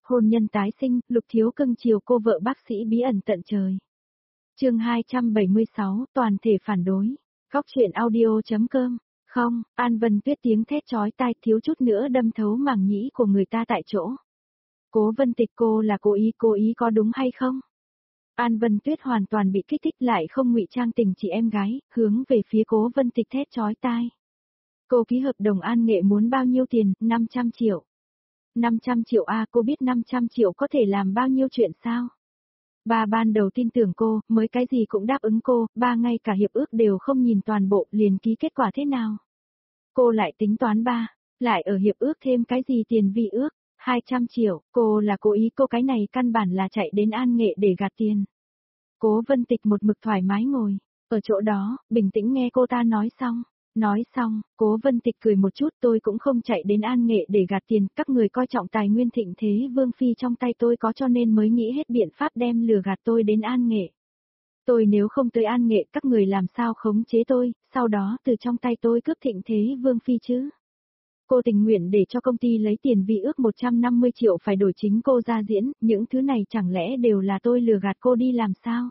Hôn nhân tái sinh, Lục Thiếu cưng chiều cô vợ bác sĩ bí ẩn tận trời. Chương 276, toàn thể phản đối. Góc truyện audio.com. Không, An Vân Tuyết tiếng thét chói tai thiếu chút nữa đâm thấu màng nhĩ của người ta tại chỗ. Cố Vân Tịch, cô là cố ý có đúng hay không? An Vân Tuyết hoàn toàn bị kích thích lại không ngụy trang tình chị em gái, hướng về phía Cố Vân Tịch thét chói tai. Cô ký hợp đồng An Nghệ muốn bao nhiêu tiền? 500 triệu. 500 triệu à, cô biết 500 triệu có thể làm bao nhiêu chuyện sao? Ba ban đầu tin tưởng cô, mới cái gì cũng đáp ứng cô, ba ngay cả hiệp ước đều không nhìn toàn bộ, liền ký kết quả thế nào? Cô lại tính toán ba, lại ở hiệp ước thêm cái gì tiền vi ước, 200 triệu, cô là cố ý, cô cái này căn bản là chạy đến An Nghệ để gạt tiền. Cố Vân Tịch một mực thoải mái ngồi, ở chỗ đó, bình tĩnh nghe cô ta nói xong. Nói xong, Cố Vân Tịch cười một chút, tôi cũng không chạy đến An Nghệ để gạt tiền, các người coi trọng tài nguyên thịnh thế Vương Phi trong tay tôi có cho nên mới nghĩ hết biện pháp đem lừa gạt tôi đến An Nghệ. Tôi nếu không tới An Nghệ các người làm sao khống chế tôi, sau đó từ trong tay tôi cướp thịnh thế Vương Phi chứ. Cô tình nguyện để cho công ty lấy tiền vi ước 150 triệu phải đổi chính cô ra diễn, những thứ này chẳng lẽ đều là tôi lừa gạt cô đi làm sao?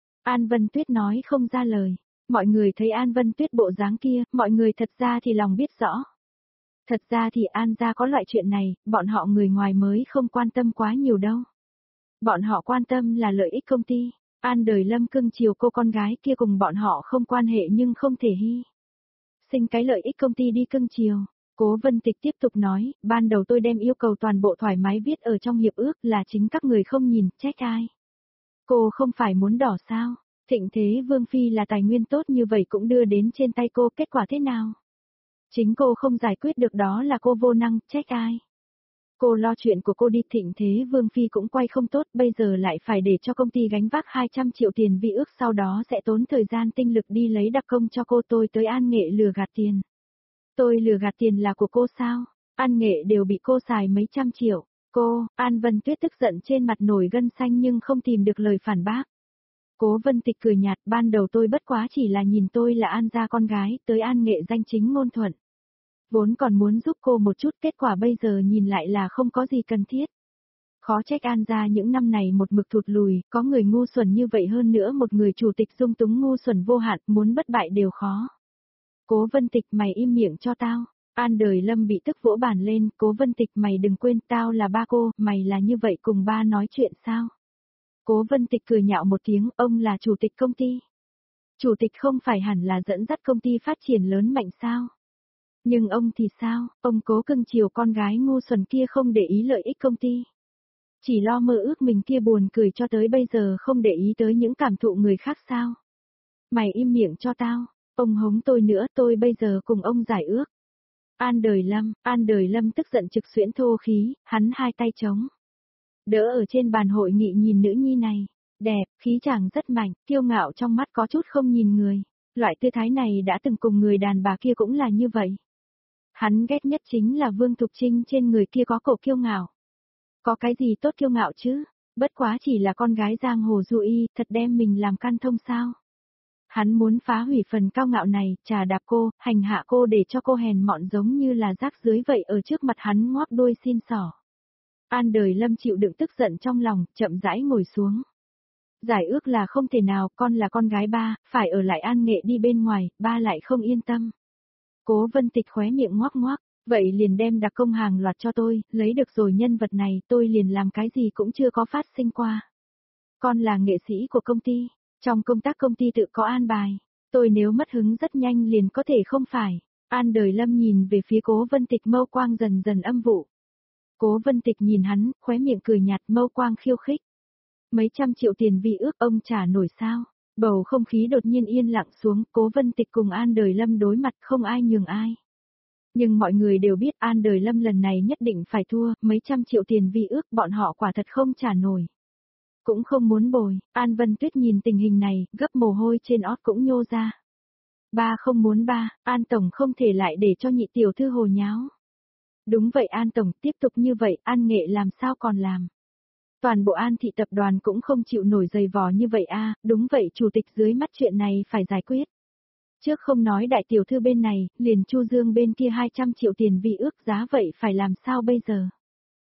An Vân Tuyết nói không ra lời. Mọi người thấy An Vân Tuyết bộ dáng kia, mọi người thật ra thì lòng biết rõ. Thật ra thì An gia có loại chuyện này, bọn họ người ngoài mới không quan tâm quá nhiều đâu. Bọn họ quan tâm là lợi ích công ty. An Đời Lâm cưng chiều cô con gái kia cùng bọn họ không quan hệ nhưng không thể hy sinh cái lợi ích công ty đi cưng chiều. Cố Vân Tịch tiếp tục nói, ban đầu tôi đem yêu cầu toàn bộ thoải mái viết ở trong hiệp ước là chính các người không nhìn, trách ai. Cô không phải muốn đỏ sao? Thịnh thế Vương Phi là tài nguyên tốt như vậy cũng đưa đến trên tay cô, kết quả thế nào? Chính cô không giải quyết được đó là cô vô năng, trách ai? Cô lo chuyện của cô đi, thịnh thế Vương Phi cũng quay không tốt, bây giờ lại phải để cho công ty gánh vác 200 triệu tiền vi ước, sau đó sẽ tốn thời gian tinh lực đi lấy đặc công cho cô. Tôi tới An Nghệ lừa gạt tiền. Tôi lừa gạt tiền là của cô sao? An Nghệ đều bị cô xài mấy trăm triệu. Cô, An Vân Tuyết tức giận trên mặt nổi gân xanh nhưng không tìm được lời phản bác. Cố Vân Tịch cười nhạt, ban đầu tôi bất quá chỉ là nhìn tôi là An gia con gái, tới An Nghệ danh chính ngôn thuận. Vốn còn muốn giúp cô một chút, kết quả bây giờ nhìn lại là không có gì cần thiết. Khó trách An gia những năm này một mực thụt lùi, có người ngu xuẩn như vậy, hơn nữa một người chủ tịch dung túng ngu xuẩn vô hạn, muốn bất bại đều khó. Cố Vân Tịch, mày im miệng cho tao. An Đời Lâm bị tức vỗ bàn lên, Cố Vân Tịch mày đừng quên tao là ba cô, mày là như vậy cùng ba nói chuyện sao? Cố Vân Tịch cười nhạo một tiếng, ông là chủ tịch công ty. Chủ tịch không phải hẳn là dẫn dắt công ty phát triển lớn mạnh sao? Nhưng ông thì sao, ông cố cưng chiều con gái ngu xuẩn kia không để ý lợi ích công ty. Chỉ lo mơ ước mình kia buồn cười cho tới bây giờ không để ý tới những cảm thụ người khác sao? Mày im miệng cho tao, ông hống tôi nữa, tôi bây giờ cùng ông giải ước. An Đời Lâm tức giận trực xuyễn thô khí, hắn hai tay trống đỡ ở trên bàn hội nghị nhìn nữ nhi này, đẹp, khí chàng rất mạnh, kiêu ngạo trong mắt có chút không nhìn người, loại tư thái này đã từng cùng người đàn bà kia cũng là như vậy. Hắn ghét nhất chính là Vương Thục Trinh, trên người kia có cổ kiêu ngạo. Có cái gì tốt kiêu ngạo chứ, bất quá chỉ là con gái giang hồ du y, thật đem mình làm can thông sao. Hắn muốn phá hủy phần cao ngạo này, trà đạp cô, hành hạ cô để cho cô hèn mọn giống như là rác dưới vậy, ở trước mặt hắn ngoác đuôi xin xỏ. An Đời Lâm chịu đựng tức giận trong lòng, chậm rãi ngồi xuống. Giải ước là không thể nào, con là con gái ba, phải ở lại An Nghệ, đi bên ngoài, ba lại không yên tâm. Cố Vân Tịch khóe miệng ngoác ngoác, vậy liền đem đặc công hàng loạt cho tôi, lấy được rồi nhân vật này tôi liền làm cái gì cũng chưa có phát sinh qua. Con là nghệ sĩ của công ty, trong công tác công ty tự có an bài, tôi nếu mất hứng rất nhanh liền có thể không phải. An Đời Lâm nhìn về phía Cố Vân Tịch, mâu quang dần dần âm vụ. Cố Vân Tịch nhìn hắn, khóe miệng cười nhạt, mâu quang khiêu khích. Mấy trăm triệu tiền vi ước ông trả nổi sao? Bầu không khí đột nhiên yên lặng xuống, Cố Vân Tịch cùng An Đời Lâm đối mặt, không ai nhường ai. Nhưng mọi người đều biết An Đời Lâm lần này nhất định phải thua, mấy trăm triệu tiền vi ước bọn họ quả thật không trả nổi. Cũng không muốn bồi, An Vân Tuyết nhìn tình hình này, gấp mồ hôi trên ót cũng nhô ra. Ba không muốn ba, An Tổng không thể lại để cho nhị tiểu thư hồ nháo. Đúng vậy An Tổng, tiếp tục như vậy, An Nghệ làm sao còn làm. Toàn bộ An thị tập đoàn cũng không chịu nổi giày vò như vậy a. Đúng vậy chủ tịch, dưới mắt chuyện này phải giải quyết. Trước không nói đại tiểu thư bên này, liền Chu Dương bên kia 200 triệu tiền vi ước, giá vậy phải làm sao bây giờ?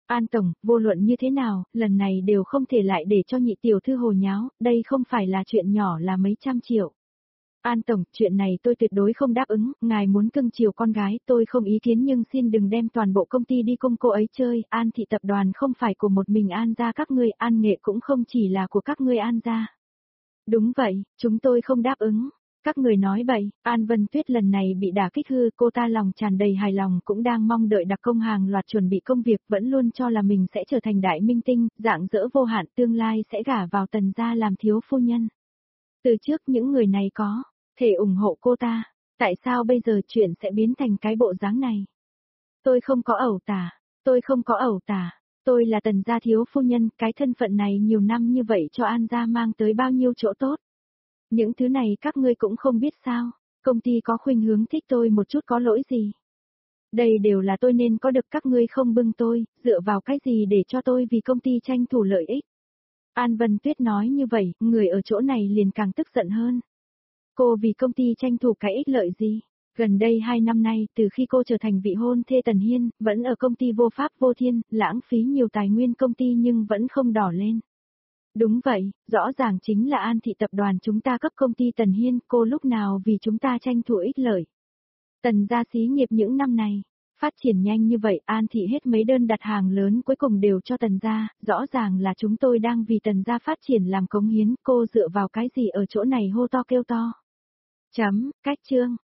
An Tổng, vô luận như thế nào, lần này đều không thể lại để cho nhị tiểu thư hồ nháo, đây không phải là chuyện nhỏ là mấy trăm triệu. An Tổng, chuyện này tôi tuyệt đối không đáp ứng, ngài muốn cưng chiều con gái, tôi không ý kiến nhưng xin đừng đem toàn bộ công ty đi cùng cô ấy chơi, An thị tập đoàn không phải của một mình An gia các ngươi, An nghệ cũng không chỉ là của các ngươi An gia. Đúng vậy, chúng tôi không đáp ứng. Các người nói bậy, An Vân Tuyết lần này bị đả kích hư, cô ta lòng tràn đầy hài lòng cũng đang mong đợi đặc công hàng loạt chuẩn bị công việc, vẫn luôn cho là mình sẽ trở thành đại minh tinh, dạng dỡ vô hạn tương lai sẽ gả vào Tần gia làm thiếu phu nhân. Từ trước những người này có thể ủng hộ cô ta, tại sao bây giờ chuyện sẽ biến thành cái bộ dáng này? Tôi không có ẩu tả, tôi không có ẩu tả, tôi là Tần gia thiếu phu nhân, cái thân phận này nhiều năm như vậy cho An gia mang tới bao nhiêu chỗ tốt. Những thứ này các ngươi cũng không biết sao, công ty có khuynh hướng thích tôi một chút có lỗi gì. Đây đều là tôi nên có được, các ngươi không bưng tôi, dựa vào cái gì để cho tôi vì công ty tranh thủ lợi ích. An Vân Tuyết nói như vậy, người ở chỗ này liền càng tức giận hơn. Cô vì công ty tranh thủ cái ích lợi gì? Gần đây 2 năm nay, từ khi cô trở thành vị hôn thê Tần Hiên, vẫn ở công ty vô pháp vô thiên, lãng phí nhiều tài nguyên công ty nhưng vẫn không đỏ lên. Đúng vậy, rõ ràng chính là An thị tập đoàn chúng ta cấp công ty Tần Hiên, cô lúc nào vì chúng ta tranh thủ ích lợi. Tần gia xí nghiệp những năm này, phát triển nhanh như vậy, An thị hết mấy đơn đặt hàng lớn cuối cùng đều cho Tần gia, rõ ràng là chúng tôi đang vì Tần gia phát triển làm cống hiến, cô dựa vào cái gì ở chỗ này hô to kêu to. Chấm, cách chương.